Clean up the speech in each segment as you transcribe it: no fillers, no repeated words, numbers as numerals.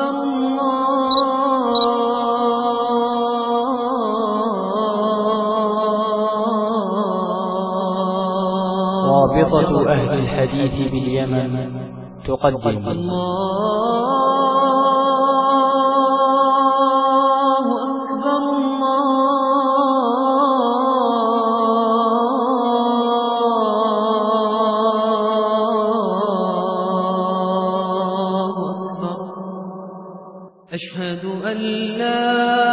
رابطة أهل الحديث باليمن تقدم أشهد أن لا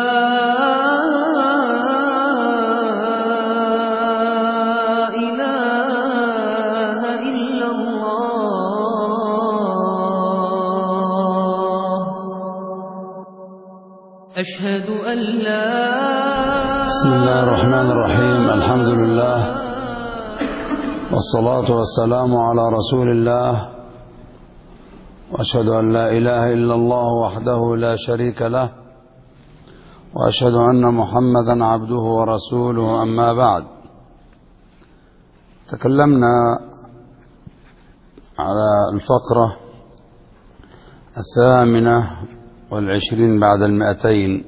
إله إلا الله أشهد أن لا. بسم الله الرحمن الرحيم. الحمد لله والصلاة والسلام على رسول الله، وأشهد أن لا إله إلا الله وحده لا شريك له، وأشهد أن محمدا عبده ورسوله. أما بعد، تكلمنا على الفقرة 28 بعد 200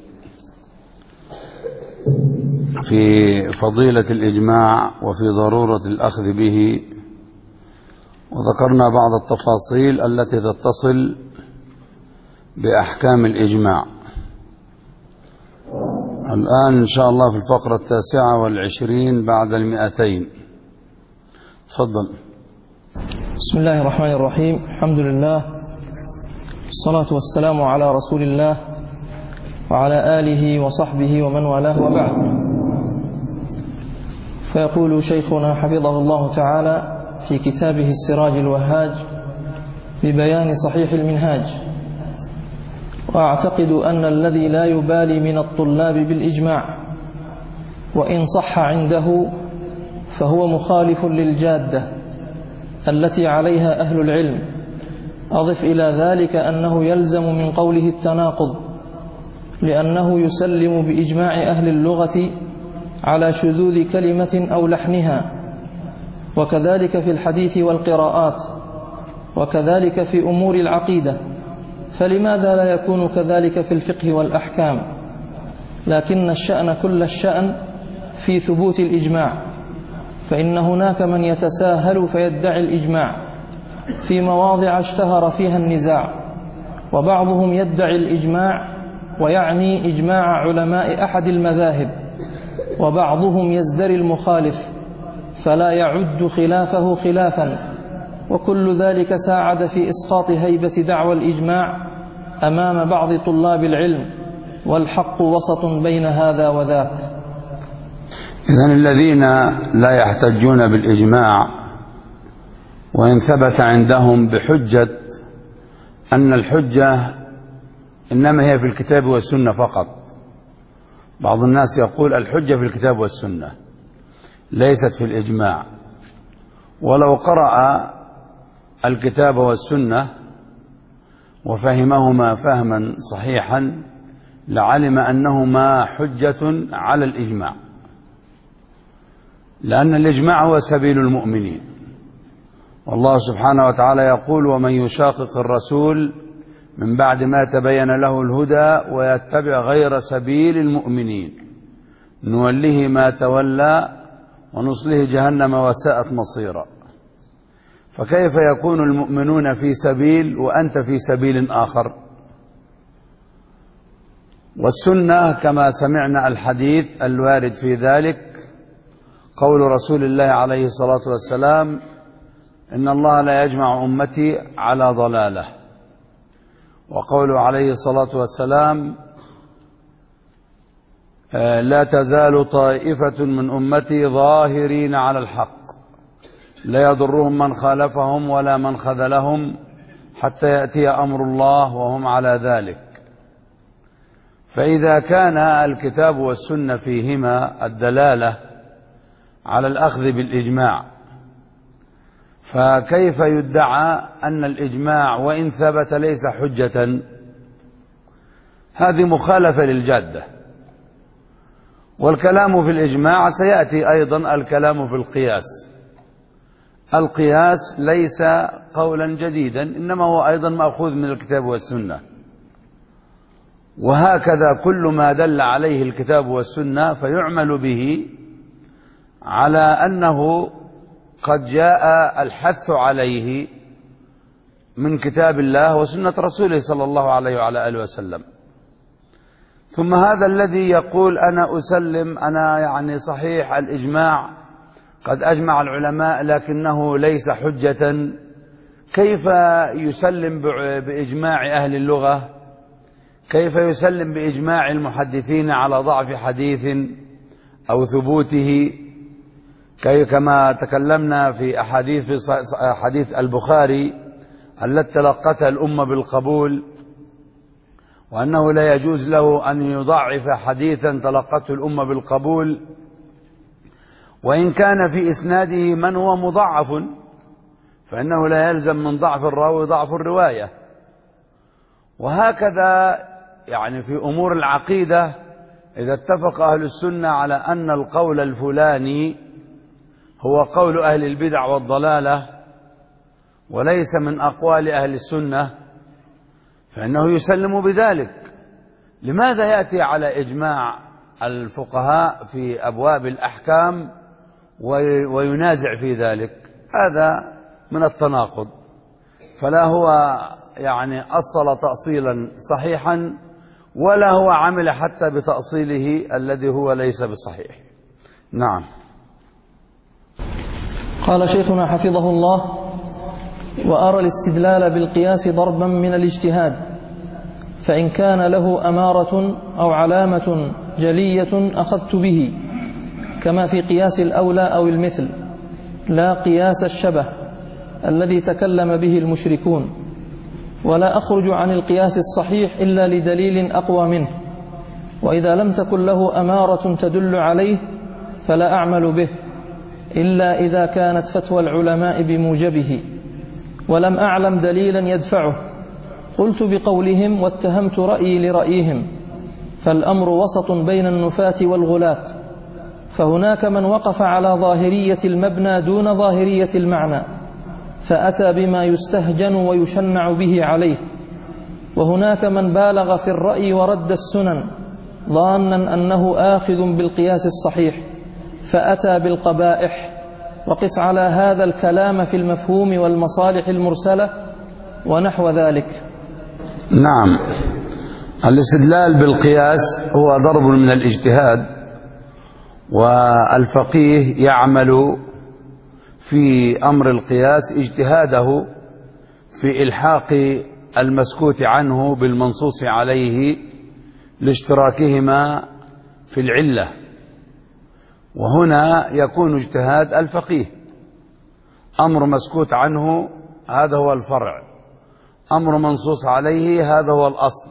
في فضيلة الإجماع وفي ضرورة الأخذ به، وذكرنا بعض التفاصيل التي تتصل بأحكام الإجماع. الآن إن شاء الله في الفقرة 29 بعد 200. تفضل. بسم الله الرحمن الرحيم. الحمد لله والصلاة والسلام على رسول الله وعلى آله وصحبه ومن والاه، وبعد. فيقول شيخنا حفظه الله تعالى في كتابه السراج الوهاج ببيان صحيح المنهاج: وأعتقد أن الذي لا يبالي من الطلاب بالإجماع وإن صح عنده فهو مخالف للجادة التي عليها أهل العلم. أضف إلى ذلك أنه يلزم من قوله التناقض، لأنه يسلم بإجماع أهل اللغة على شذوذ كلمة أو لحنها، وكذلك في الحديث والقراءات، وكذلك في أمور العقيدة. فلماذا لا يكون كذلك في الفقه والأحكام؟ لكن الشأن كل الشأن في ثبوت الإجماع، فإن هناك من يتساهل فيدعي الإجماع في مواضع اشتهر فيها النزاع، وبعضهم يدعي الإجماع ويعني إجماع علماء أحد المذاهب، وبعضهم يزدري المخالف فلا يعد خلافه خلافا، وكل ذلك ساعد في إسقاط هيبة دعوى الإجماع أمام بعض طلاب العلم، والحق وسط بين هذا وذاك. إذن الذين لا يحتجون بالإجماع وإن ثبت عندهم بحجة أن الحجة إنما هي في الكتاب والسنة فقط. بعض الناس يقول الحجة في الكتاب والسنة ليست في الإجماع، ولو قرأ الكتاب والسنة وفهمهما فهما صحيحا لعلم أنهما حجة على الإجماع، لأن الإجماع هو سبيل المؤمنين. والله سبحانه وتعالى يقول: ومن يشاقق الرسول من بعد ما تبين له الهدى ويتبع غير سبيل المؤمنين نوله ما تولى ونصله جهنم وساءت مصيرا. فكيف يكون المؤمنون في سبيل وأنت في سبيل آخر؟ والسنة كما سمعنا الحديث الوارد في ذلك قول رسول الله عليه الصلاة والسلام: إن الله لا يجمع أمتي على ضلالة. وقوله عليه الصلاة والسلام: لا تزال طائفة من أمتي ظاهرين على الحق لا يضرهم من خالفهم ولا من خذلهم حتى يأتي أمر الله وهم على ذلك. فإذا كان الكتاب والسنة فيهما الدلالة على الأخذ بالإجماع، فكيف يدعى أن الإجماع وإن ثبت ليس حجة؟ هذه مخالفة للجادة. والكلام في الإجماع سيأتي أيضا الكلام في القياس. القياس ليس قولا جديدا، إنما هو أيضا مأخوذ من الكتاب والسنة. وهكذا كل ما دل عليه الكتاب والسنة فيعمل به، على أنه قد جاء الحث عليه من كتاب الله وسنة رسوله صلى الله عليه وعلى آله وسلم. ثم هذا الذي يقول أنا أسلم، أنا يعني صحيح الإجماع قد أجمع العلماء لكنه ليس حجة، كيف يسلم بإجماع أهل اللغة؟ كيف يسلم بإجماع المحدثين على ضعف حديث أو ثبوته؟ كما تكلمنا في حديث البخاري التي تلقتها الأمة بالقبول، وأنه لا يجوز له أن يضعف حديثا تلقته الأمة بالقبول وإن كان في إسناده من هو مضعف، فإنه لا يلزم من ضعف الراوي ضعف الرواية. وهكذا يعني في أمور العقيدة، إذا اتفق أهل السنة على أن القول الفلاني هو قول أهل البدع والضلالة وليس من أقوال أهل السنة فإنه يسلم بذلك. لماذا يأتي على إجماع الفقهاء في أبواب الأحكام وينازع في ذلك؟ هذا من التناقض. فلا هو يعني أصل تأصيلا صحيحا ولا هو عمل حتى بتأصيله الذي هو ليس بصحيح. نعم. قال شيخنا حفظه الله: وأرى الاستدلال بالقياس ضربا من الاجتهاد، فإن كان له أمارة أو علامة جلية أخذت به، كما في قياس الأولى أو المثل، لا قياس الشبه الذي تكلم به المشركون، ولا أخرج عن القياس الصحيح إلا لدليل أقوى منه، وإذا لم تكن له أمارة تدل عليه فلا أعمل به إلا إذا كانت فتوى العلماء بموجبه، ولم أعلم دليلا يدفعه، قلت بقولهم واتهمت رأيي لرأيهم، فالأمر وسط بين النفاة والغلاة، فهناك من وقف على ظاهرية المبنى دون ظاهرية المعنى فأتى بما يستهجن ويشنع به عليه، وهناك من بالغ في الرأي ورد السنن ظانا أنه آخذ بالقياس الصحيح فأتى بالقبائح. وقس على هذا الكلام في المفهوم والمصالح المرسلة ونحو ذلك. نعم. الاستدلال بالقياس هو ضرب من الاجتهاد، والفقيه يعمل في أمر القياس اجتهاده في إلحاق المسكوت عنه بالمنصوص عليه لاشتراكهما في العلة، وهنا يكون اجتهاد الفقيه. أمر مسكوت عنه هذا هو الفرع، أمر منصوص عليه هذا هو الأصل،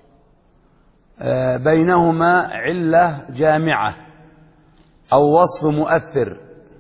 بينهما علة جامعة أو وصف مؤثر،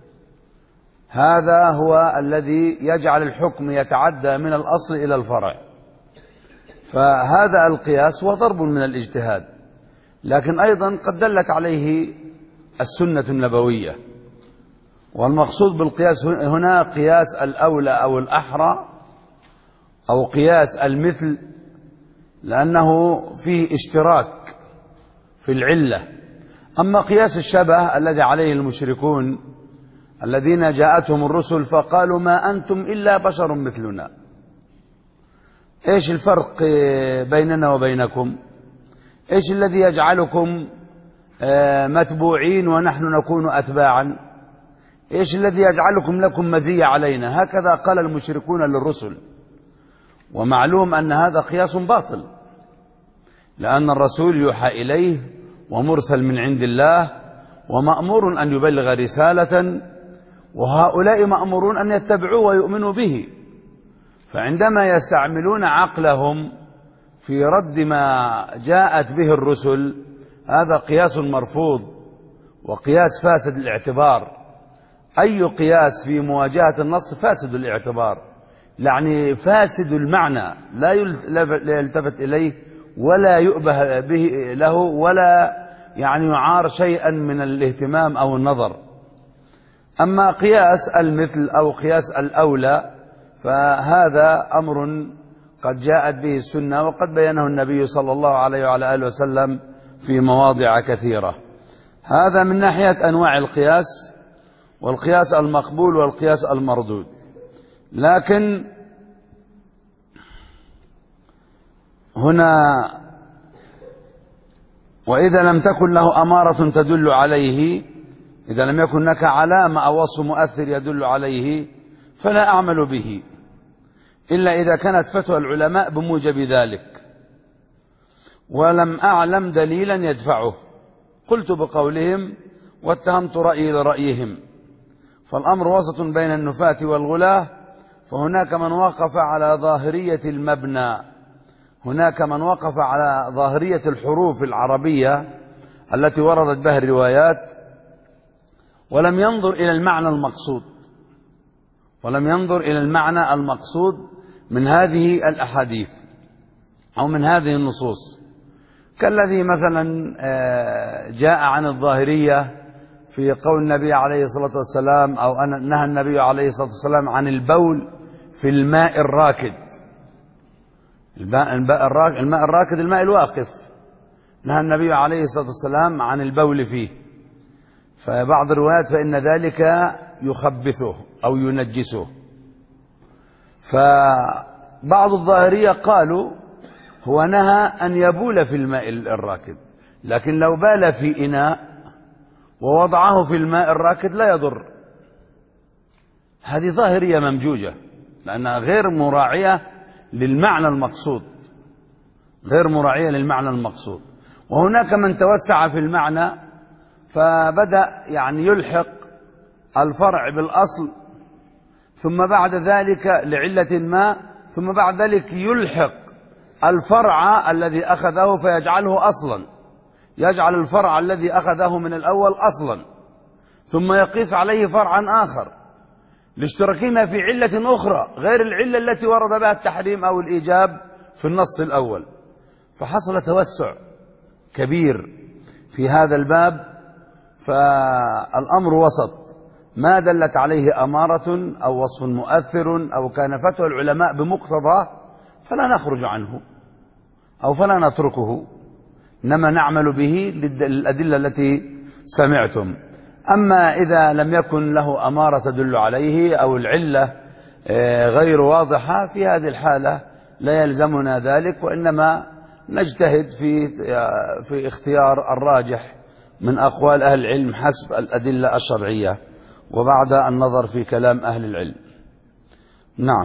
هذا هو الذي يجعل الحكم يتعدى من الأصل إلى الفرع. فهذا القياس هو ضرب من الاجتهاد، لكن أيضا قد دلت عليه السنة النبوية. والمقصود بالقياس هنا قياس الأولى أو الأحرى أو قياس المثل، لأنه فيه اشتراك في العلة. أما قياس الشبه الذي عليه المشركون الذين جاءتهم الرسل فقالوا ما أنتم إلا بشر مثلنا، إيش الفرق بيننا وبينكم؟ إيش الذي يجعلكم متبوعين ونحن نكون أتباعا؟ إيش الذي يجعلكم لكم مزية علينا؟ هكذا قال المشركون للرسل. ومعلوم أن هذا قياس باطل، لأن الرسول يوحى إليه ومرسل من عند الله ومأمور أن يبلغ رسالة، وهؤلاء مأمورون أن يتبعوه ويؤمنوا به. فعندما يستعملون عقلهم في رد ما جاءت به الرسل هذا قياس مرفوض وقياس فاسد الاعتبار. أي قياس في مواجهة النص فاسد الاعتبار، يعني فاسد المعنى، لا يلتفت إليه ولا يؤبه به له ولا يعني يعار شيئا من الاهتمام أو النظر. أما قياس المثل أو قياس الأولى فهذا أمر قد جاءت به السنة وقد بينه النبي صلى الله عليه وعلى آله وسلم في مواضع كثيرة. هذا من ناحية أنواع القياس، والقياس المقبول والقياس المردود. لكن هنا وإذا لم تكن له أمارة تدل عليه، إذا لم يكن هناك علامة أو وصف مؤثر يدل عليه فلا أعمل به إلا إذا كانت فتوى العلماء بموجب ذلك ولم أعلم دليلا يدفعه، قلت بقولهم واتهمت رأيي لرأيهم. فالأمر وسط بين النفاة والغلاة، فهناك من وقف على ظاهرية المبنى، هناك من وقف على ظاهرية الحروف العربية التي وردت بها الروايات ولم ينظر إلى المعنى المقصود، ولم ينظر إلى المعنى المقصود من هذه الأحاديث أو من هذه النصوص، كالذي مثلا جاء عن الظاهرية في قول النبي عليه الصلاة والسلام أو نهى النبي عليه الصلاة والسلام عن البول في الماء الراكد. الماء الراكد الماء الواقف، نهى النبي عليه الصلاة والسلام عن البول فيه. فبعض الروايات فإن ذلك يخبثه أو ينجسه. فبعض الظاهرية قالوا هو نهى أن يبول في الماء الراكد، لكن لو بال في إناء ووضعه في الماء الراكد لا يضر. هذه ظاهرية ممجوجة لأنها غير مراعية للمعنى المقصود، غير مراعية للمعنى المقصود. وهناك من توسع في المعنى فبدأ يعني يلحق الفرع بالأصل، ثم بعد ذلك لعلة ما، ثم بعد ذلك يلحق الفرع الذي أخذه فيجعله أصلا، يجعل الفرع الذي أخذه من الأول أصلا، ثم يقيس عليه فرعا آخر لاشتراكهما في علة أخرى غير العلة التي ورد بها التحريم أو الإيجاب في النص الأول. فحصل توسع كبير في هذا الباب. فالأمر وسط، ما دلت عليه أمارة أو وصف مؤثر أو كان فتوى العلماء بمقتضاه فلا نخرج عنه أو فلا نتركه، إنما نعمل به للأدلة التي سمعتم. أما إذا لم يكن له أمارة تدل عليه أو العلة غير واضحة، في هذه الحالة لا يلزمنا ذلك، وإنما نجتهد في اختيار الراجح من أقوال أهل العلم حسب الأدلة الشرعية وبعد النظر في كلام أهل العلم. نعم.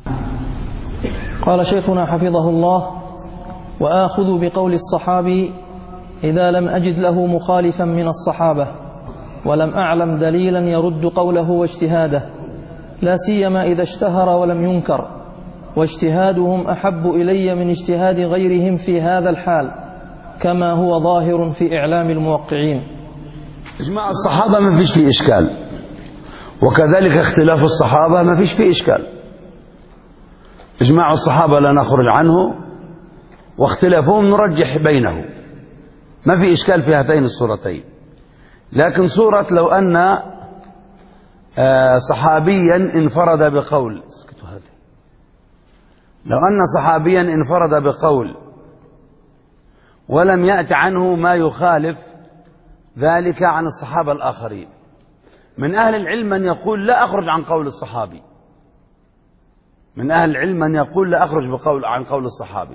قال شيخنا حفظه الله: وآخذ بقول الصحابي إذا لم أجد له مخالفا من الصحابة ولم أعلم دليلا يرد قوله واجتهاده، لا سيما إذا اشتهر ولم ينكر، واجتهادهم أحب إلي من اجتهاد غيرهم في هذا الحال، كما هو ظاهر في إعلام الموقعين. إجماع الصحابة ما فيش فيه إشكال، وكذلك اختلاف الصحابة ما فيش فيه إشكال. إجماع الصحابة لا نخرج عنه، واختلافهم نرجح بينه، ما في إشكال في هاتين الصورتين. لكن صورة لو أن صحابيا انفرد بقول، لو أن صحابيا انفرد بقول ولم يأت عنه ما يخالف ذلك عن الصحابة الآخرين، من أهل العلم من يقول لا أخرج عن قول الصحابي، من أهل العلم من يقول لا أخرج عن قول الصحابي،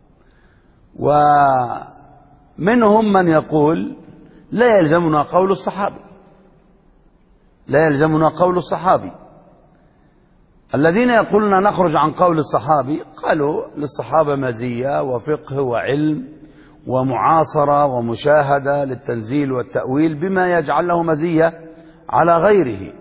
ومنهم من يقول لا يلزمنا قول الصحابي، لا يلزمنا قول الصحابي. الذين يقولون نخرج عن قول الصحابي قالوا للصحابة مزية وفقه وعلم ومعاصرة ومشاهدة للتنزيل والتأويل بما يجعل له مزية على غيره.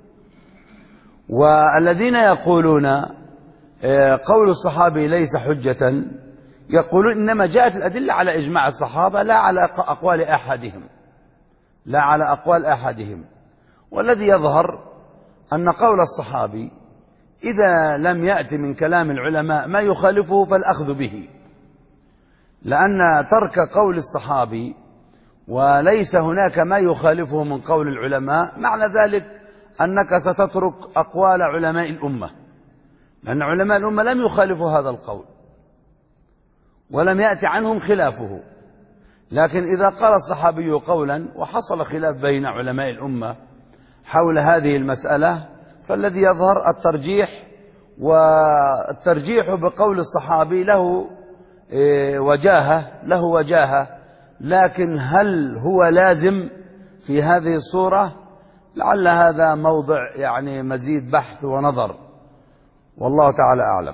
والذين يقولون قول الصحابي ليس حجة يقولون إنما جاءت الأدلة على إجماع الصحابة لا على أقوال أحدهم، لا على أقوال أحدهم. والذي يظهر أن قول الصحابي إذا لم يأتي من كلام العلماء ما يخالفه فالأخذ به، لأن ترك قول الصحابي وليس هناك ما يخالفه من قول العلماء معنى ذلك أنك ستترك أقوال علماء الأمة، لأن علماء الأمة لم يخالفوا هذا القول ولم يأتي عنهم خلافه. لكن إذا قال الصحابي قولا وحصل خلاف بين علماء الأمة حول هذه المسألة فالذي يظهر الترجيح، والترجيح بقول الصحابي له وجاهة، لكن هل هو لازم في هذه الصورة؟ لعل هذا موضع يعني مزيد بحث ونظر، والله تعالى أعلم.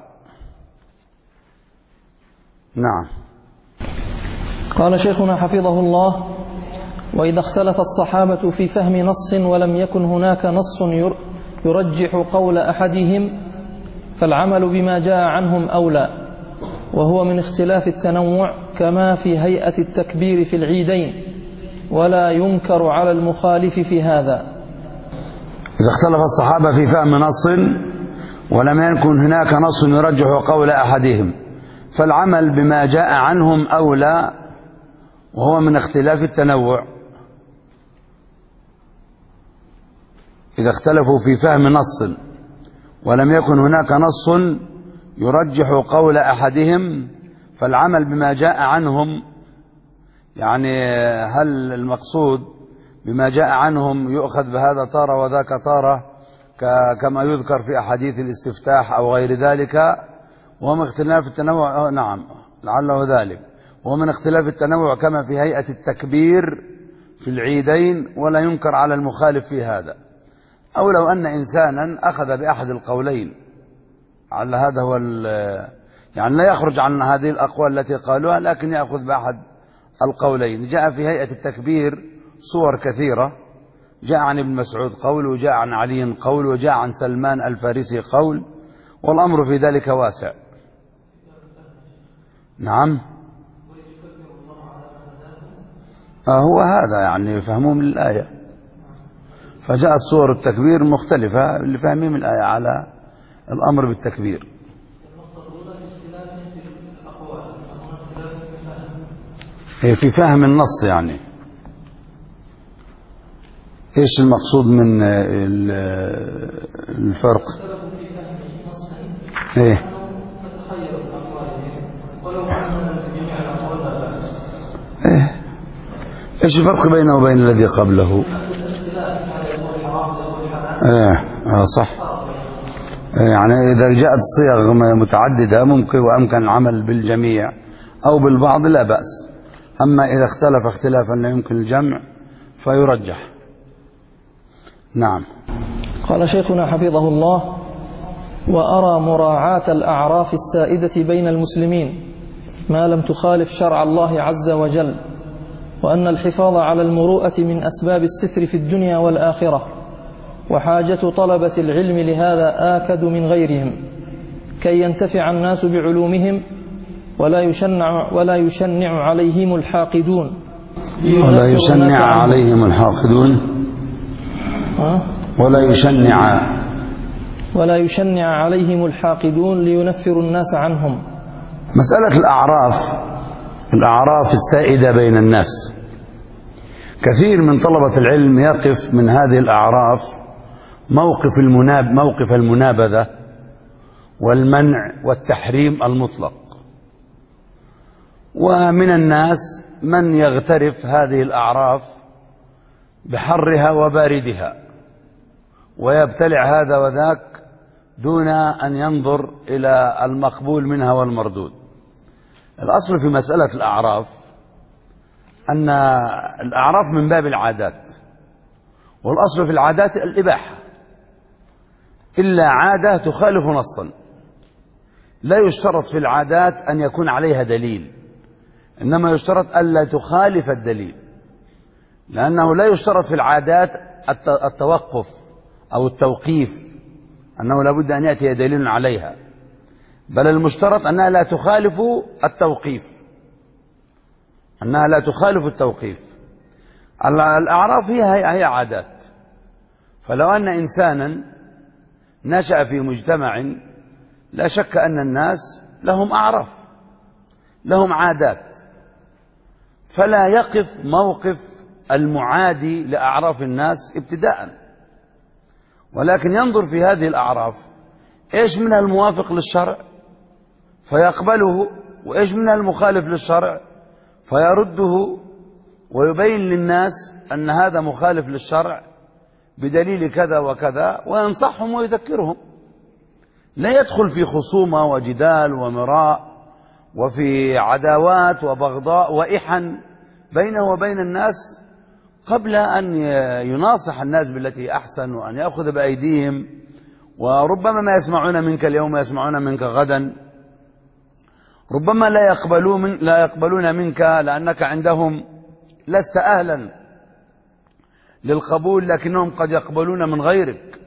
نعم. قال شيخنا حفظه الله: وإذا اختلف الصحابة في فهم نص ولم يكن هناك نص يرجح قول أحدهم فالعمل بما جاء عنهم أولى، وهو من اختلاف التنوع كما في هيئة التكبير في العيدين، ولا ينكر على المخالف في هذا. إذا اختلف الصحابة في فهم نص ولم يكن هناك نص يرجح قول أحدهم فالعمل بما جاء عنهم أولى، وهو من اختلاف التنوع. إذا اختلفوا في فهم نص ولم يكن هناك نص يرجح قول أحدهم فالعمل بما جاء عنهم، يعني هل المقصود بما جاء عنهم يؤخذ بهذا تارة وذاك تارة كما يذكر في أحاديث الاستفتاح أو غير ذلك؟ ومن اختلاف التنوع، نعم لعله ذلك، ومن اختلاف التنوع كما في هيئة التكبير في العيدين، ولا ينكر على المخالف في هذا. أو لو أن إنسانا أخذ بأحد القولين، على هذا هو يعني لا يخرج عن هذه الأقوال التي قالوها، لكن يأخذ بأحد القولين. جاء في هيئة التكبير صور كثيرة، جاء عن ابن مسعود قول، وجاء عن علي قول، وجاء عن سلمان الفارسي قول، والأمر في ذلك واسع. نعم. هو هذا يعني فهمهم للآية، فجاءت صور التكبير مختلفة لفهمهم الآية على الأمر بالتكبير. في فهم النص، يعني ايش المقصود من الفرق؟ ايه ايش الفرق بينه وبين الذي قبله؟ صح. يعني إذا جاءت صيغ متعددة ممكن وأمكن العمل بالجميع أو بالبعض لا بأس، أما إذا اختلف اختلافا لا يمكن الجمع فيرجح. نعم. قال شيخنا حفظه الله: وأرى مراعاة الأعراف السائدة بين المسلمين ما لم تخالف شرع الله عز وجل، وأن الحفاظ على المروءة من أسباب الستر في الدنيا والآخرة، وحاجة طلبة العلم لهذا آكد من غيرهم، كي ينتفع الناس بعلومهم ولا يشنع عليهم الحاقدون ولا يشنع عليهم الحاقدون ولا يشنع عليهم الحاقدون لينفروا الناس عنهم. مسألة الأعراف السائدة بين الناس، كثير من طلبة العلم يقف من هذه الأعراف موقف المنابذة والمنع والتحريم المطلق، ومن الناس من يغترف هذه الأعراف بحرها وباردها ويبتلع هذا وذاك دون أن ينظر إلى المقبول منها والمردود. الأصل في مسألة الأعراف أن الأعراف من باب العادات، والأصل في العادات الإباحة، إلا عادة تخالف نصا. لا يشترط في العادات أن يكون عليها دليل، إنما يشترط ألا تخالف الدليل، لأنه لا يشترط في العادات التوقف أو التوقيف، أنه لابد أن يأتي دليل عليها، بل المشترط أنها لا تخالف التوقيف، الأعراف هي عادات. فلو أن إنسانا نشأ في مجتمع لا شك أن الناس لهم أعراف، لهم عادات، فلا يقف موقف المعادي لأعراف الناس ابتداء، ولكن ينظر في هذه الأعراف إيش منها الموافق للشرع فيقبله، وإيش منها المخالف للشرع فيرده، ويبين للناس أن هذا مخالف للشرع بدليل كذا وكذا، وينصحهم ويذكرهم. لا يدخل في خصومة وجدال ومراء وفي عداوات وبغضاء وإحن بينه وبين الناس قبل أن يناصح الناس بالتي أحسن، وأن يأخذ بأيديهم. وربما ما يسمعون منك اليوم يسمعون منك غدا، ربما لا يقبلون منك لأنك عندهم لست أهلا للقبول، لكنهم قد يقبلون من غيرك،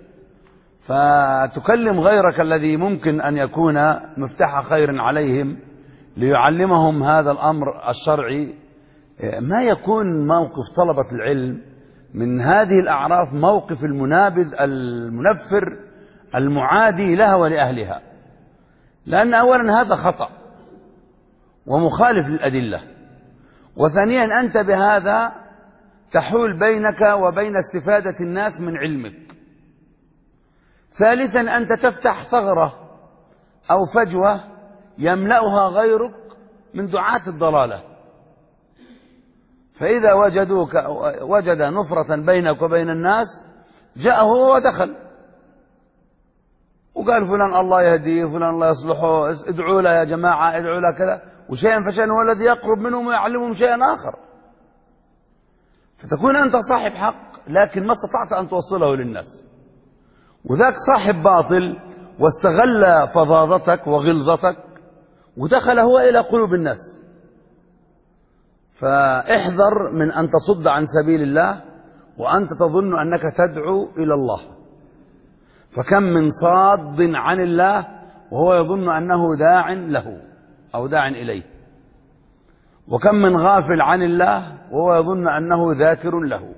فتكلم غيرك الذي ممكن أن يكون مفتاح خير عليهم ليعلمهم هذا الأمر الشرعي. ما يكون موقف طلبة العلم من هذه الأعراف موقف المنابذ المنفر المعادي لها ولأهلها، لأن أولا هذا خطأ ومخالف للأدلة، وثانيا أنت بهذا تحول بينك وبين استفادة الناس من علمك، ثالثا أنت تفتح ثغرة أو فجوة يملأها غيرك من دعاة الضلالة، فإذا وجد نفرة بينك وبين الناس جاء هو ودخل وقال فلان الله يهديه، فلان الله يصلحه، ادعوا له يا جماعة، ادعوا له كذا، وشيئا فشيئا هو الذي يقرب منهم ويعلمهم شيئا آخر، فتكون أنت صاحب حق لكن ما استطعت أن توصله للناس، وذاك صاحب باطل واستغل فظاظتك وغلظتك ودخل هو إلى قلوب الناس. فاحذر من أن تصد عن سبيل الله وأنت تظن أنك تدعو إلى الله، فكم من صاد عن الله وهو يظن أنه داع له أو داع إليه، وكم من غافل عن الله وهو يظن أنه ذاكر له.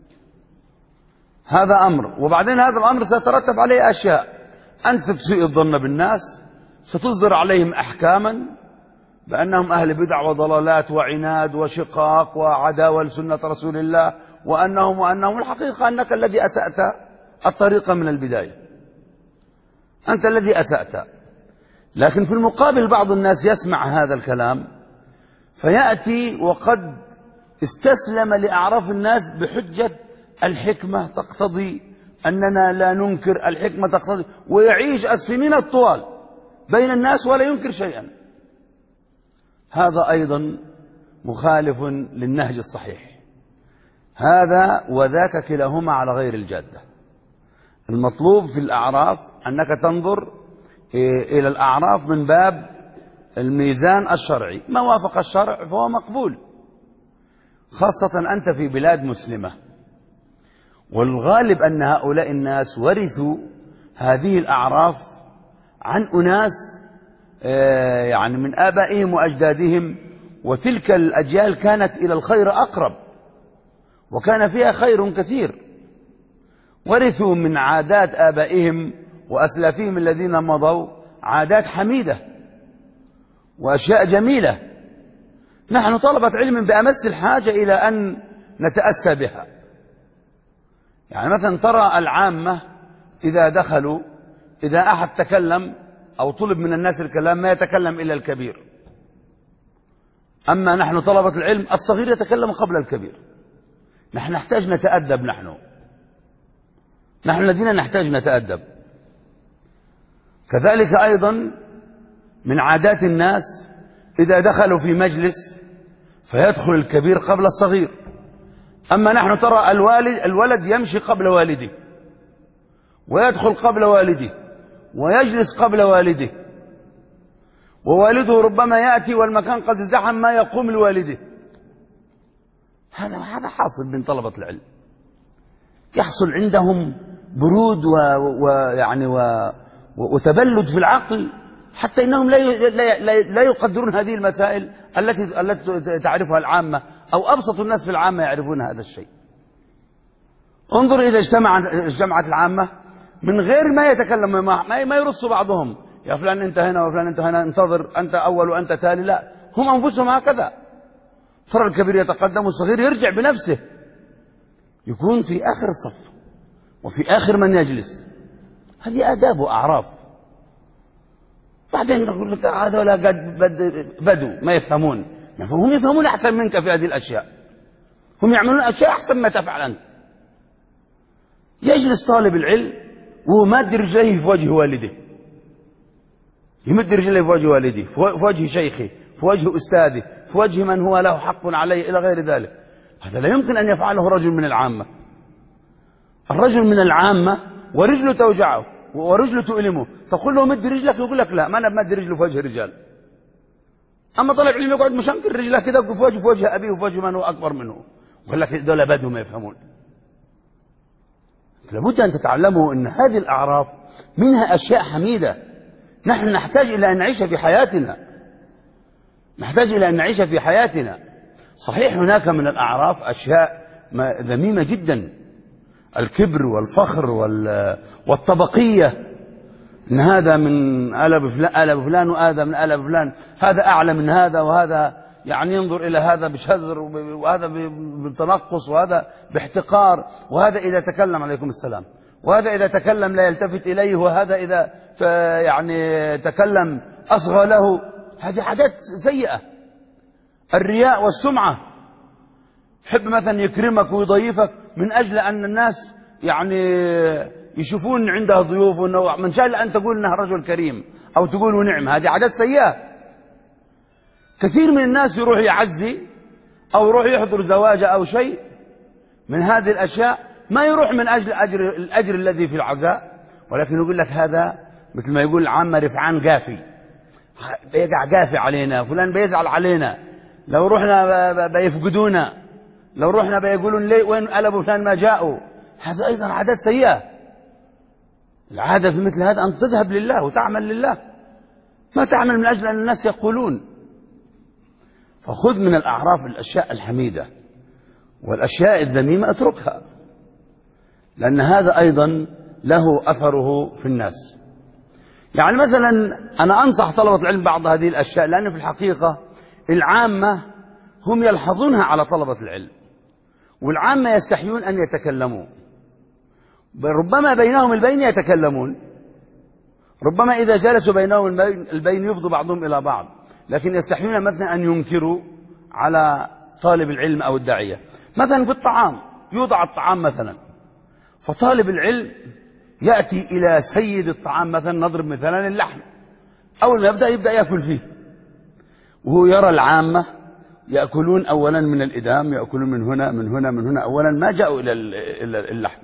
هذا أمر، وبعدين هذا الأمر سيترتب عليه أشياء، أنت ستسيء الظن بالناس، ستصدر عليهم أحكاما بأنهم أهل بدع وضلالات وعناد وشقاق وعداوة لسنة رسول الله، وأنهم الحقيقة أنك الذي أسأت الطريقة من البداية، أنت الذي أسأت. لكن في المقابل بعض الناس يسمع هذا الكلام فيأتي وقد استسلم لأعراف الناس بحجة الحكمة تقتضي أننا لا ننكر، الحكمة تقتضي، ويعيش السنين الطوال بين الناس ولا ينكر شيئا. هذا أيضا مخالف للنهج الصحيح، هذا وذاك كلاهما على غير الجادة. المطلوب في الأعراف أنك تنظر إلى الأعراف من باب الميزان الشرعي، ما وافق الشرع فهو مقبول، خاصة أنت في بلاد مسلمة، والغالب أن هؤلاء الناس ورثوا هذه الأعراف عن أناس يعني من آبائهم وأجدادهم، وتلك الأجيال كانت إلى الخير أقرب وكان فيها خير كثير، ورثوا من عادات آبائهم وأسلافهم الذين مضوا عادات حميدة وأشياء جميلة، نحن طلبة علم بأمس الحاجة إلى أن نتأسى بها. يعني مثلا ترى العامة إذا دخلوا، إذا أحد تكلم أو طلب من الناس الكلام ما يتكلم إلا الكبير، أما نحن طلبة العلم الصغير يتكلم قبل الكبير. نحن نحتاج نتأدب، نحن الذين نحتاج نتأدب. كذلك أيضا من عادات الناس إذا دخلوا في مجلس فيدخل الكبير قبل الصغير، أما نحن ترى الولد يمشي قبل والده ويدخل قبل والده ويجلس قبل والده، ووالده ربما يأتي والمكان قد ازدحم ما يقوم لوالده. هذا حاصل بين طلبة العلم، يحصل عندهم برود ويعني وتبلد في العقل، حتى إنهم لا يقدرون هذه المسائل التي تعرفها العامة أو أبسط الناس في العامة يعرفون هذا الشيء. انظر إذا اجتمعت العامة من غير ما يتكلم، ما يرصوا بعضهم، يا فلان أنت هنا وفلان أنت هنا، انتظر أنت أول وأنت تالي، لا، هم أنفسهم هكذا. ترى الكبير يتقدم والصغير يرجع بنفسه، يكون في آخر الصف وفي آخر من يجلس. هذه آداب وأعراف بعدين يقول لك هذول قد بدوا ما يفهمون. هم يفهمون أحسن منك في هذه الأشياء، هم يعملون أشياء أحسن ما تفعل أنت. يجلس طالب العلم ومد رجليه في وجه والده، يمد رجليه في وجه والده، في وجه شيخه، في وجه أستاذه، في وجه من هو له حق عليه إلى غير ذلك. هذا لا يمكن أن يفعله رجل من العامة. الرجل من العامة ورجله توجعه ورجله تؤلمه، تقول له مد رجلك يقول لك لا، ما أنا بمد رجله في وجه الرجال. أما طالب علم يقعد مشنكر رجله كذا في وجه أبيه وفي وجه من هو أكبر منه، يقول لك دول بدوا ما يفهمون. لابد أن تتعلموا أن هذه الأعراف منها أشياء حميدة نحن نحتاج إلى أن نعيش في حياتنا، نحتاج إلى أن نعيش في حياتنا. صحيح هناك من الأعراف أشياء ذميمة جدا، الكبر والفخر والطبقية، إن هذا من آل فلان وهذا من آل فلان، هذا أعلى من هذا وهذا يعني ينظر إلى هذا بشزر وهذا بتنقص وهذا باحتقار، وهذا إذا تكلم عليكم السلام، وهذا إذا تكلم لا يلتفت إليه، وهذا إذا يعني تكلم أصغى له. هذه عادات سيئة. الرياء والسمعة، يحب مثلا يكرمك ويضيفك من أجل أن الناس يعني يشوفون عنده ضيوف، وأنه من شاء أن تقول أنه رجل كريم أو تقول نعم. هذه عادات سيئة. كثير من الناس يروح يعزي أو يروح يحضر زواجه أو شيء من هذه الأشياء، ما يروح من أجل الأجر الذي في العزاء، ولكن يقول لك هذا مثل ما يقول العامة رفعان قافي، بيقع قافي علينا، فلان بيزعل علينا، لو رحنا بيفقدونا، لو رحنا بيقولون ليه وين ألبوا فلان ما جاءوا. هذا أيضا عادات سيئة. العادة في مثل هذا أن تذهب لله وتعمل لله، ما تعمل من أجل أن الناس يقولون. فخذ من الأعراف الأشياء الحميدة، والأشياء الذميمة اتركها، لأن هذا أيضا له أثره في الناس. يعني مثلا أنا أنصح طلبة العلم بعض هذه الأشياء، لأن في الحقيقة العامة هم يلحظونها على طلبة العلم، والعامة يستحيون أن يتكلموا، ربما بينهم البين يتكلمون، ربما إذا جلسوا بينهم البين يفضوا بعضهم إلى بعض، لكن يستحيون مثلا أن ينكروا على طالب العلم أو الداعية. مثلا في الطعام، يوضع الطعام مثلا، فطالب العلم يأتي إلى سيد الطعام، مثلا نضرب مثلا اللحم، أول ما يبدأ يأكل فيه، وهو يرى العامة يأكلون أولا من الإدام، يأكلون من هنا من هنا من هنا، أولا ما جاءوا إلى اللحم،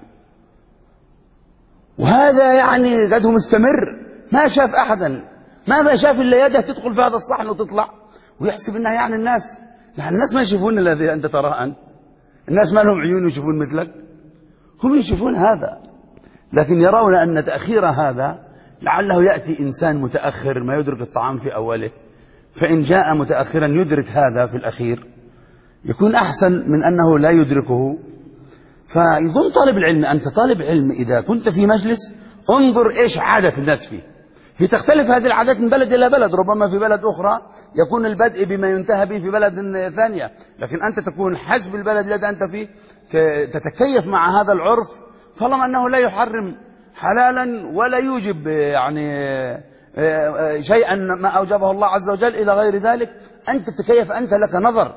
وهذا يعني قد هو مستمر، ما شاف أحدا، ما شاف إلا يده تدخل في هذا الصحن وتطلع، ويحسب أنها يعني الناس ما يشوفون الذي أنت تراه أنت، الناس ما لهم عيون يشوفون مثلك، هم يشوفون هذا، لكن يرون أن تأخير هذا لعله يأتي إنسان متأخر ما يدرك الطعام في أوله، فإن جاء متأخرا يدرك هذا في الأخير يكون أحسن من أنه لا يدركه. فيظن طالب العلم، أنت طالب علم إذا كنت في مجلس انظر إيش عادة الناس فيه، هي تختلف هذه العادات من بلد إلى بلد، ربما في بلد أخرى يكون البدء بما ينتهى به في بلد ثانية، لكن أنت تكون حسب البلد الذي أنت فيه تتكيف مع هذا العرف، طالما أنه لا يحرم حلالا ولا يوجب يعني شيئا ما أوجبه الله عز وجل إلى غير ذلك، أنت تتكيف، أنت لك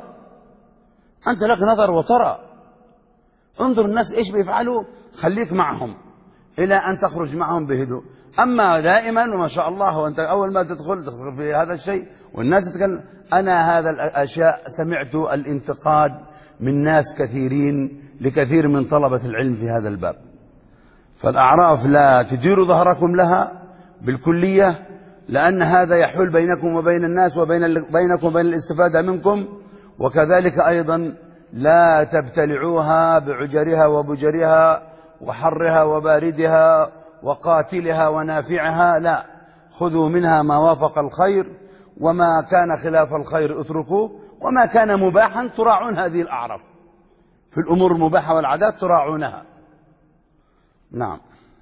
نظر وترى، انظر الناس إيش بيفعلوا، خليك معهم إلى أن تخرج معهم بهدوء. أما دائما وما شاء الله وأنت أول ما تدخل في هذا الشيء والناس تتكلم، أنا هذا الأشياء سمعت الانتقاد من ناس كثيرين لكثير من طلبة العلم في هذا الباب. فالأعراف لا تديروا ظهركم لها بالكلية، لأن هذا يحول بينكم وبين الناس وبينكم وبين الاستفادة منكم، وكذلك أيضا لا تبتلعوها بعجرها وبجرها وحرها وباردها وقاتلها ونافعها، لا، خذوا منها ما وافق الخير، وما كان خلاف الخير اتركوه، وما كان مباحا تراعون هذه الأعراف، في الأمور المباحة والعادات تراعونها. نعم.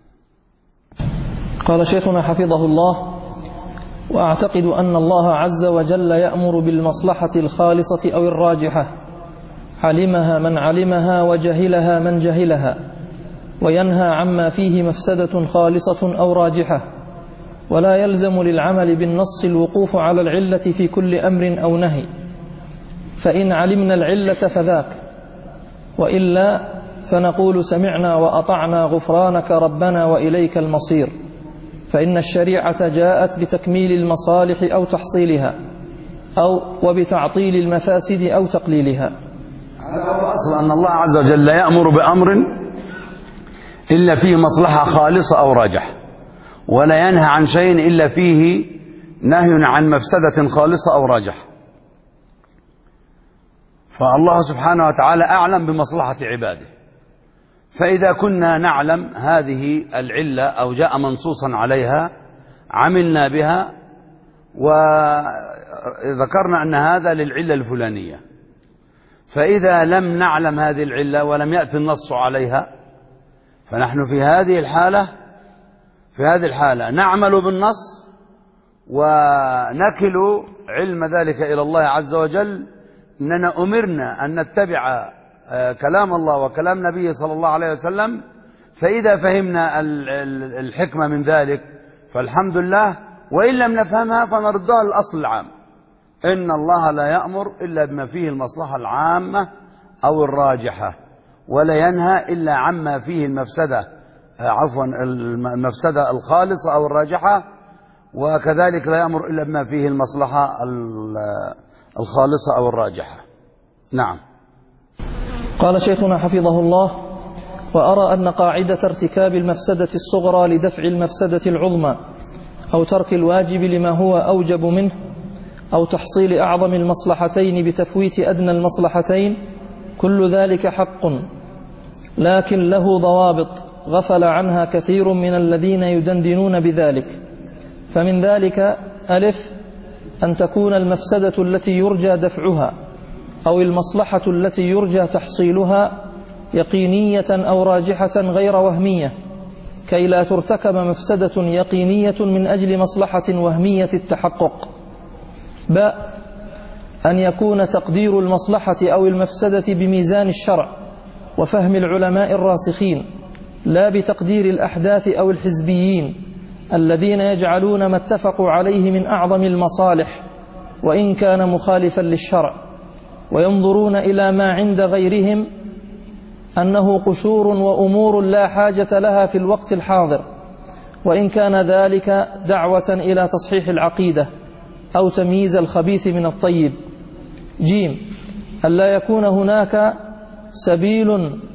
قال شيخنا حفظه الله: وأعتقد أن الله عز وجل يأمر بالمصلحة الخالصة أو الراجحة، علمها من علمها وجهلها من جهلها، وينهى عما فيه مفسدة خالصة أو راجحة، ولا يلزم للعمل بالنص الوقوف على العلة في كل أمر أو نهي، فإن علمنا العلة فذاك، وإلا فنقول سمعنا وأطعنا غفرانك ربنا وإليك المصير، فإن الشريعة جاءت بتكميل المصالح أو تحصيلها، أو وبتعطيل المفاسد أو تقليلها. هذا هو أصل أن الله عز وجل لا يأمر بأمر إلا فيه مصلحة خالصة أو راجحة، ولا ينهى عن شيء إلا فيه نهي عن مفسدة خالصة أو راجحة. فالله سبحانه وتعالى أعلم بمصلحة عباده، فإذا كنا نعلم هذه العلة أو جاء منصوصا عليها عملنا بها، وذكرنا أن هذا للعلة الفلانية. فإذا لم نعلم هذه العلة ولم يأتي النص عليها، فنحن في هذه الحالة نعمل بالنص ونكل علم ذلك إلى الله عز وجل، أننا أمرنا أن نتبع كلام الله وكلام نبيه صلى الله عليه وسلم. فإذا فهمنا الحكمة من ذلك فالحمد لله، وإن لم نفهمها فنردها للأصل العام، إن الله لا يأمر إلا بما فيه المصلحة العامة أو الراجحة، ولا ينهى إلا عما فيه المفسدة المفسدة الخالصة أو الراجحة، وكذلك لا يأمر إلا بما فيه المصلحة الخالصة أو الراجحة. نعم. قال شيخنا حفظه الله: وأرى أن قاعدة ارتكاب المفسدة الصغرى لدفع المفسدة العظمى، أو ترك الواجب لما هو أوجب منه، أو تحصيل أعظم المصلحتين بتفويت أدنى المصلحتين، كل ذلك حق، لكن له ضوابط غفل عنها كثير من الذين يدندنون بذلك. فمن ذلك: ألف، أن تكون المفسدة التي يرجى دفعها أو المصلحة التي يرجى تحصيلها يقينية أو راجحة غير وهمية، كي لا ترتكب مفسدة يقينية من أجل مصلحة وهمية التحقق. باء، أن يكون تقدير المصلحة أو المفسدة بميزان الشرع وفهم العلماء الراسخين، لا بتقدير الأحداث أو الحزبيين الذين يجعلون ما اتفقوا عليه من أعظم المصالح وإن كان مخالفا للشرع، وينظرون إلى ما عند غيرهم أنه قشور وأمور لا حاجة لها في الوقت الحاضر، وإن كان ذلك دعوة إلى تصحيح العقيدة أو تمييز الخبيث من الطيب. جيم، ألا يكون هناك سبيل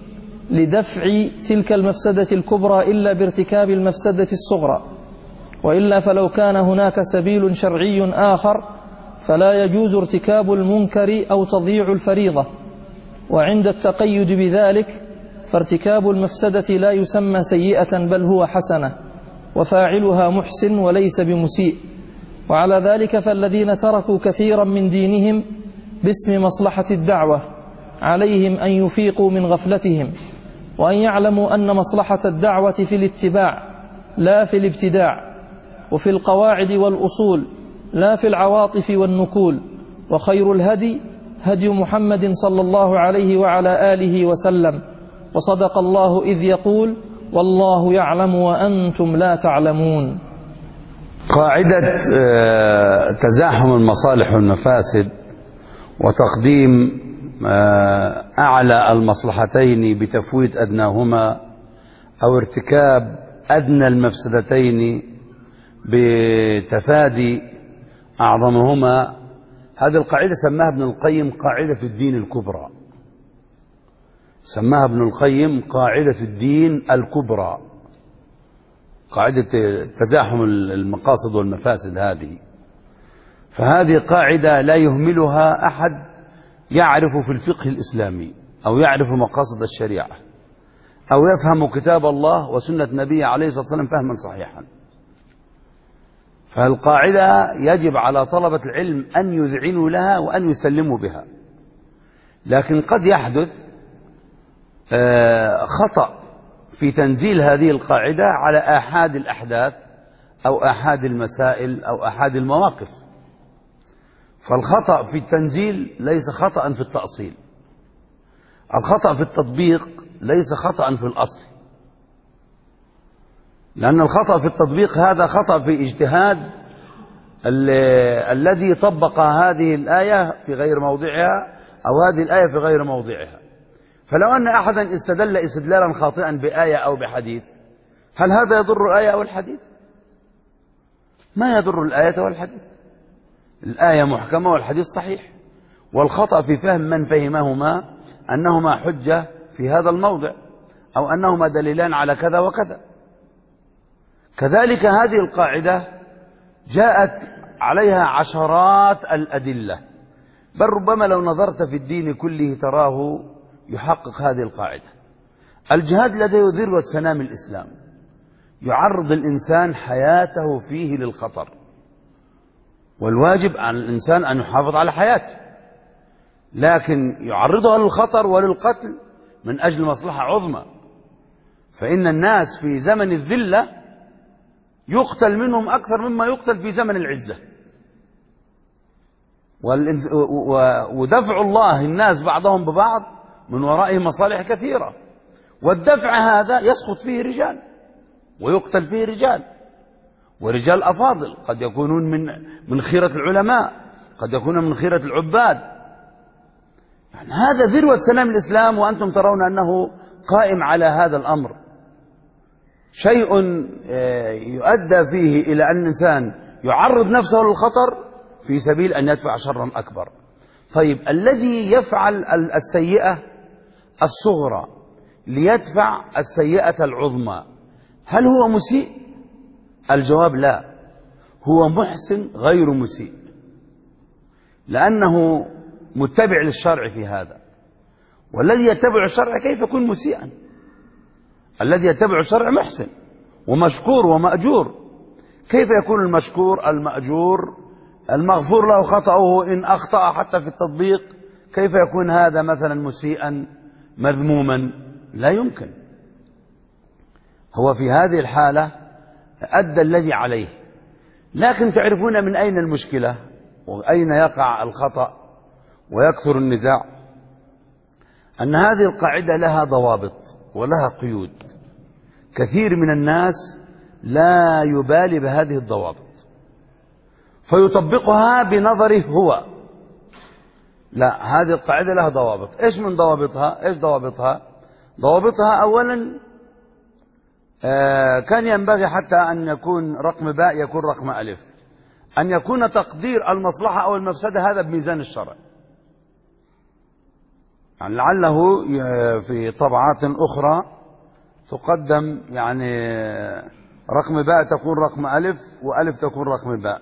لدفع تلك المفسدة الكبرى إلا بارتكاب المفسدة الصغرى، وإلا فلو كان هناك سبيل شرعي آخر فلا يجوز ارتكاب المنكر أو تضييع الفريضة. وعند التقيد بذلك فارتكاب المفسدة لا يسمى سيئة بل هو حسنة، وفاعلها محسن وليس بمسيء. وعلى ذلك فالذين تركوا كثيرا من دينهم باسم مصلحة الدعوة عليهم أن يفيقوا من غفلتهم، وأن يعلموا أن مصلحة الدعوة في الاتباع لا في الابتداع، وفي القواعد والأصول لا في العواطف والنكول، وخير الهدي هدي محمد صلى الله عليه وعلى آله وسلم. وصدق الله إذ يقول: والله يعلم وأنتم لا تعلمون. قاعدة تزاحم المصالح والمفاسد وتقديم أعلى المصلحتين بتفويت أدناهما، أو ارتكاب أدنى المفسدتين بتفادي أعظمهما، هذه القاعدة سماها ابن القيم قاعدة الدين الكبرى. سماها ابن القيم قاعدة الدين الكبرى، قاعدة تزاحم المقاصد والمفاسد هذه. فهذه قاعدة لا يهملها أحد يعرف في الفقه الإسلامي أو يعرف مقاصد الشريعة أو يفهم كتاب الله وسنة نبيه عليه الصلاة والسلام فهما صحيحا. فالقاعدة يجب على طلبة العلم أن يذعنوا لها وأن يسلموا بها. لكن قد يحدث خطأ في تنزيل هذه القاعدة على آحاد الأحداث أو آحاد المسائل أو آحاد المواقف. فالخطأ في التنزيل ليس خطأ في التأصيل، الخطأ في التطبيق ليس خطأ في الأصل. لأن الخطأ في التطبيق هذا خطأ في اجتهاد الذي طبق هذه الآية في غير موضعها أو هذه الآية في غير موضعها. فلو أن أحدا استدل استدلالا خاطئا بآية أو بحديث، هل هذا يضر الآية أو الحديث؟ ما يضر الآية والحديث. الآية محكمة والحديث صحيح، والخطأ في فهم من فهمهما أنهما حجة في هذا الموضع أو أنهما دليلان على كذا وكذا. كذلك هذه القاعدة جاءت عليها عشرات الأدلة، بل ربما لو نظرت في الدين كله تراه يحقق هذه القاعدة. الجهاد لديه ذروة سنام الإسلام، يعرض الإنسان حياته فيه للخطر، والواجب على الإنسان أن يحافظ على حياته، لكن يعرضها للخطر وللقتل من أجل مصلحة عظمى. فإن الناس في زمن الذلة يقتل منهم أكثر مما يقتل في زمن العزة، ودفع الله الناس بعضهم ببعض من ورائه مصالح كثيرة، والدفع هذا يسقط فيه رجال ويقتل فيه رجال، ورجال أفاضل قد يكونون من خيرة العلماء، قد يكونون من خيرة العباد. يعني هذا ذروة سنام الإسلام، وأنتم ترون أنه قائم على هذا الأمر، شيء يؤدى فيه إلى أن الإنسان يعرض نفسه للخطر في سبيل أن يدفع شرا أكبر. طيب، الذي يفعل السيئة الصغرى ليدفع السيئة العظمى، هل هو مسيء؟ الجواب لا، هو محسن غير مسيء، لأنه متبع للشرع في هذا. والذي يتبع الشرع كيف يكون مسيئا؟ الذي يتبع الشرع محسن ومشكور ومأجور. كيف يكون المشكور المأجور المغفور له خطأه إن أخطأ حتى في التطبيق، كيف يكون هذا مثلا مسيئا مذموما؟ لا يمكن. هو في هذه الحالة أدى الذي عليه. لكن تعرفون من أين المشكلة وأين يقع الخطأ ويكثر النزاع؟ أن هذه القاعدة لها ضوابط ولها قيود. كثير من الناس لا يبالي بهذه الضوابط فيطبقها بنظره هو. لا، هذه القاعدة لها ضوابط. إيش من ضوابطها؟ إيش ضوابطها؟ ضوابطها أولا كان ينبغي حتى أن يكون رقم باء يكون رقم ألف، أن يكون تقدير المصلحة أو المفسدة هذا بميزان الشرع. يعني لعله في طبعات أخرى تقدم يعني رقم باء تكون رقم ألف وألف تكون رقم باء.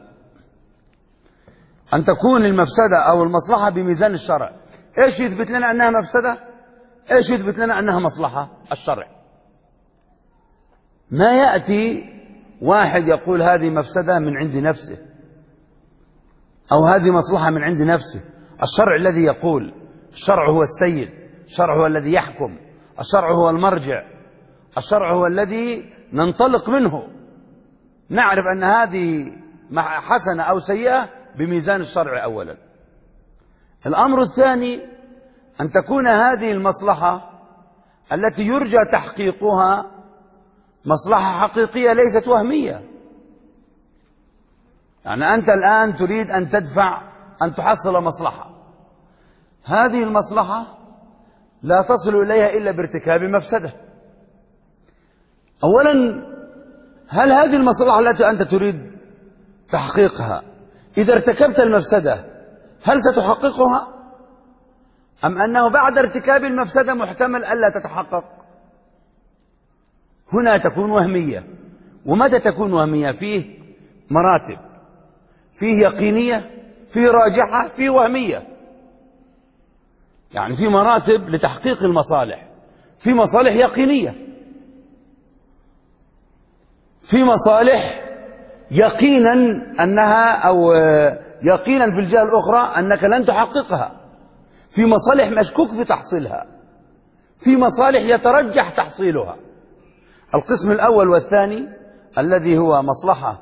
أن تكون المفسدة أو المصلحة بميزان الشرع. إيش يثبت لنا أنها مفسدة؟ إيش يثبت لنا أنها مصلحة؟ الشرع. ما يأتي واحد يقول هذه مفسدة من عند نفسه أو هذه مصلحة من عند نفسه. الشرع الذي يقول، الشرع هو السيد، الشرع هو الذي يحكم، الشرع هو المرجع، الشرع هو الذي ننطلق منه، نعرف أن هذه حسنة أو سيئة بميزان الشرع أولا. الأمر الثاني أن تكون هذه المصلحة التي يرجى تحقيقها مصلحة حقيقية ليست وهمية. يعني أنت الآن تريد أن تدفع أن تحصل مصلحة، هذه المصلحة لا تصل إليها إلا بارتكاب مفسدة. أولا، هل هذه المصلحة التي أنت تريد تحقيقها إذا ارتكبت المفسدة هل ستحققها؟ أم أنه بعد ارتكاب المفسدة محتمل ألا تتحقق؟ هنا تكون وهمية. ومتى تكون وهمية؟ فيه مراتب، فيه يقينية، فيه راجحة، فيه وهمية. يعني في مراتب لتحقيق المصالح، في مصالح يقينية، في مصالح يقينا أنها أو يقينا في الجهة الأخرى أنك لن تحققها، في مصالح مشكوك في تحصيلها، في مصالح يترجح تحصيلها. القسم الأول والثاني الذي هو مصلحة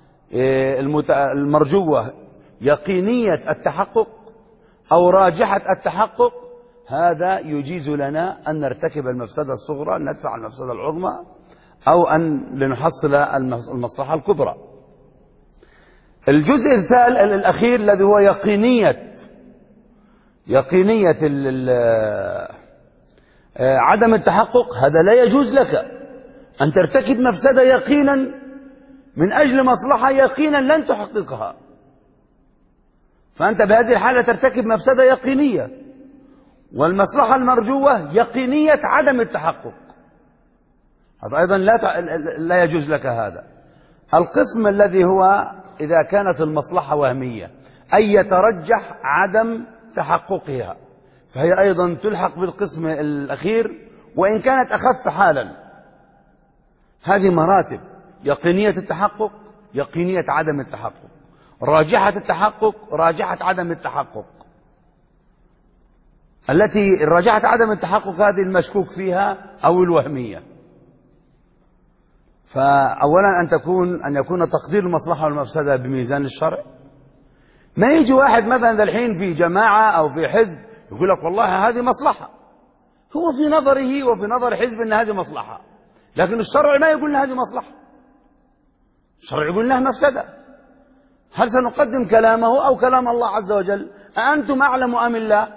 المرجوة يقينية التحقق أو راجحة التحقق، هذا يجيز لنا أن نرتكب المفسدة الصغرى ندفع المفسدة العظمى، أو أن لنحصل المصلحة الكبرى. الجزء الأخير الذي هو يقينية عدم التحقق، هذا لا يجوز لك أن ترتكب مفسدة يقينا من أجل مصلحة يقينا لن تحققها، فأنت بهذه الحالة ترتكب مفسدة يقينية، والمصلحة المرجوة يقينية عدم التحقق، هذا أيضا لا يجوز لك هذا. القسم الذي هو إذا كانت المصلحة وهمية أي يترجح عدم تحققها، فهي أيضا تلحق بالقسم الأخير وإن كانت أخف حالا. هذه مراتب: يقينية التحقق، يقينية عدم التحقق، راجحة التحقق، راجحة عدم التحقق. التي راجحة عدم التحقق هذه المشكوك فيها أو الوهمية. فأولا أن يكون تقدير المصلحة والمفسدة بميزان الشرع. ما يجي واحد مثلا الحين في جماعة أو في حزب يقول لك والله هذه مصلحة، هو في نظره وفي نظر حزب أن هذه مصلحة، لكن الشرع ما يقول لنا هذه مصلحة، الشرع يقول لنا مفسدة. هل سنقدم كلامه أو كلام الله عز وجل؟ أأنتم أعلم أم الله؟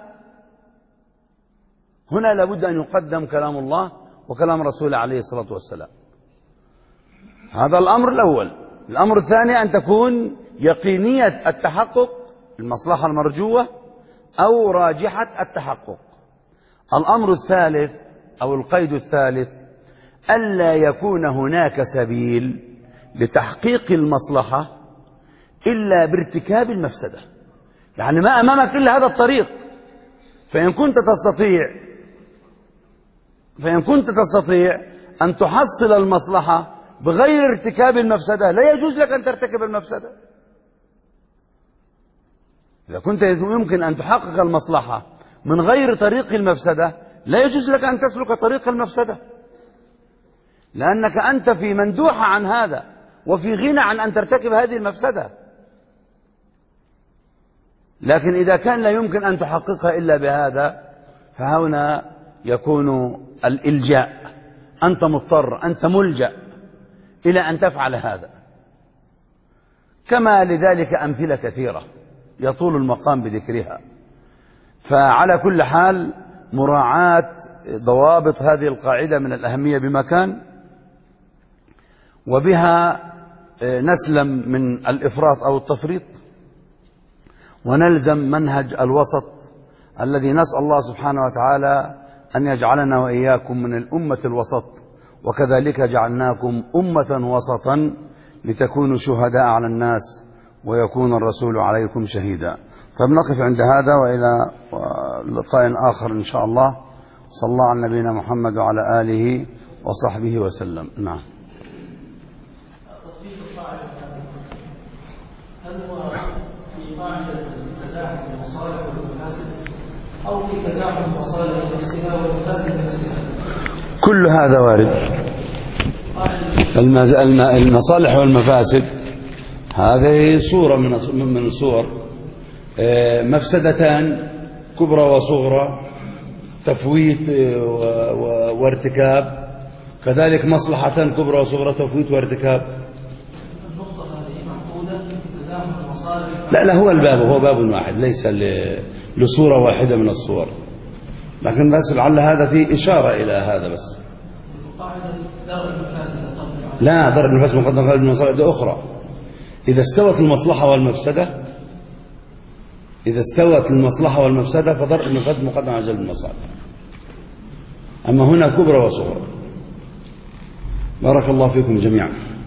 هنا لابد أن يقدم كلام الله وكلام رسوله عليه الصلاة والسلام. هذا الأمر الأول. الأمر الثاني أن تكون يقينية التحقق، المصلحة المرجوة، أو راجحة التحقق. الأمر الثالث أو القيد الثالث: ألا يكون هناك سبيل لتحقيق المصلحة إلا بارتكاب المفسدة. يعني ما أمامك إلا هذا الطريق، فإن كنت تستطيع أن تحصل المصلحة بغير ارتكاب المفسدة لا يجوز لك أن ترتكب المفسدة. إذا كنت يمكن أن تحقق المصلحة من غير طريق المفسدة لا يجوز لك أن تسلك طريق المفسدة، لأنك أنت في مندوحة عن هذا وفي غنى عن أن ترتكب هذه المفسدة. لكن إذا كان لا يمكن أن تحققها إلا بهذا فهنا يكون الإلجاء، أنت مضطر، أنت ملجأ إلى أن تفعل هذا. كما لذلك أمثلة كثيرة يطول المقام بذكرها. فعلى كل حال مراعاة ضوابط هذه القاعدة من الأهمية بمكان، وبها نسلم من الإفراط أو التفريط ونلزم منهج الوسط الذي نسأل الله سبحانه وتعالى أن يجعلنا وإياكم من الأمة الوسط. وكذلك جعلناكم أمة وسطا لتكونوا شهداء على الناس ويكون الرسول عليكم شهيدا. فبنقف عند هذا وإلى لقاء آخر إن شاء الله. صلى الله على نبينا محمد وعلى آله وصحبه وسلم. نعم. تطبيق القاعدة هل هو في قاعدة تزاحم المصالح والمفاسد أو في تزاحم المصالح نفسها والمفاسد نفسها؟ كل هذا وارد. المصالح والمفاسد هذه صورة من صور مفسدتان كبرى وصغرى، تفويت وارتكاب، كذلك مصلحة كبرى وصغرى، تفويت وارتكاب. النقطة هذه معقودة في تزاحم المصالح؟ لا هو الباب هو باب واحد، ليس لصورة واحدة من الصور، لكن بس لعل هذا فيه إشارة إلى هذا بس. قاعدة درء المفاسد تقدم. لا، درء المفاسد مقدم على المصالح دي أخرى. إذا استوت المصلحة والمفسدة فدرء المفاسد مقدم على جلب المصالح. أما هنا كبرى وصغرى. بارك الله فيكم جميعا.